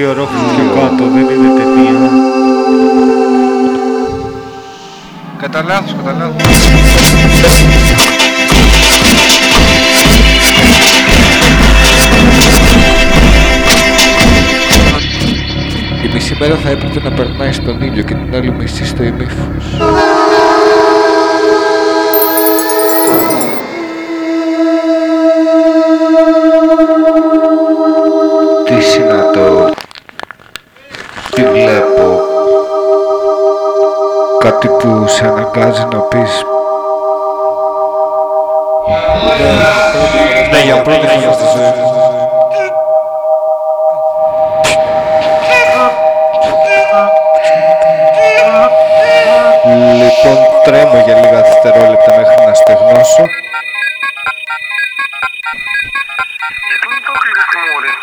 Ορόφης πιο κάτω, δεν είναι ταινία. Κατά λάθος. Η μισή μέρα θα έπρεπε να περνάει στον ήλιο και την άλλη μισή στο ημίφος. Τι συναντώ, τι βλέπω, κάτι που σε αναγκάζει να πεις ναι, για πρώτη φορά στη ζωή μου. Λοιπόν, τρέμω για λίγα δευτερόλεπτα μέχρι να στεγνώσω. Γιατί μην το κλείδες τη μόρη.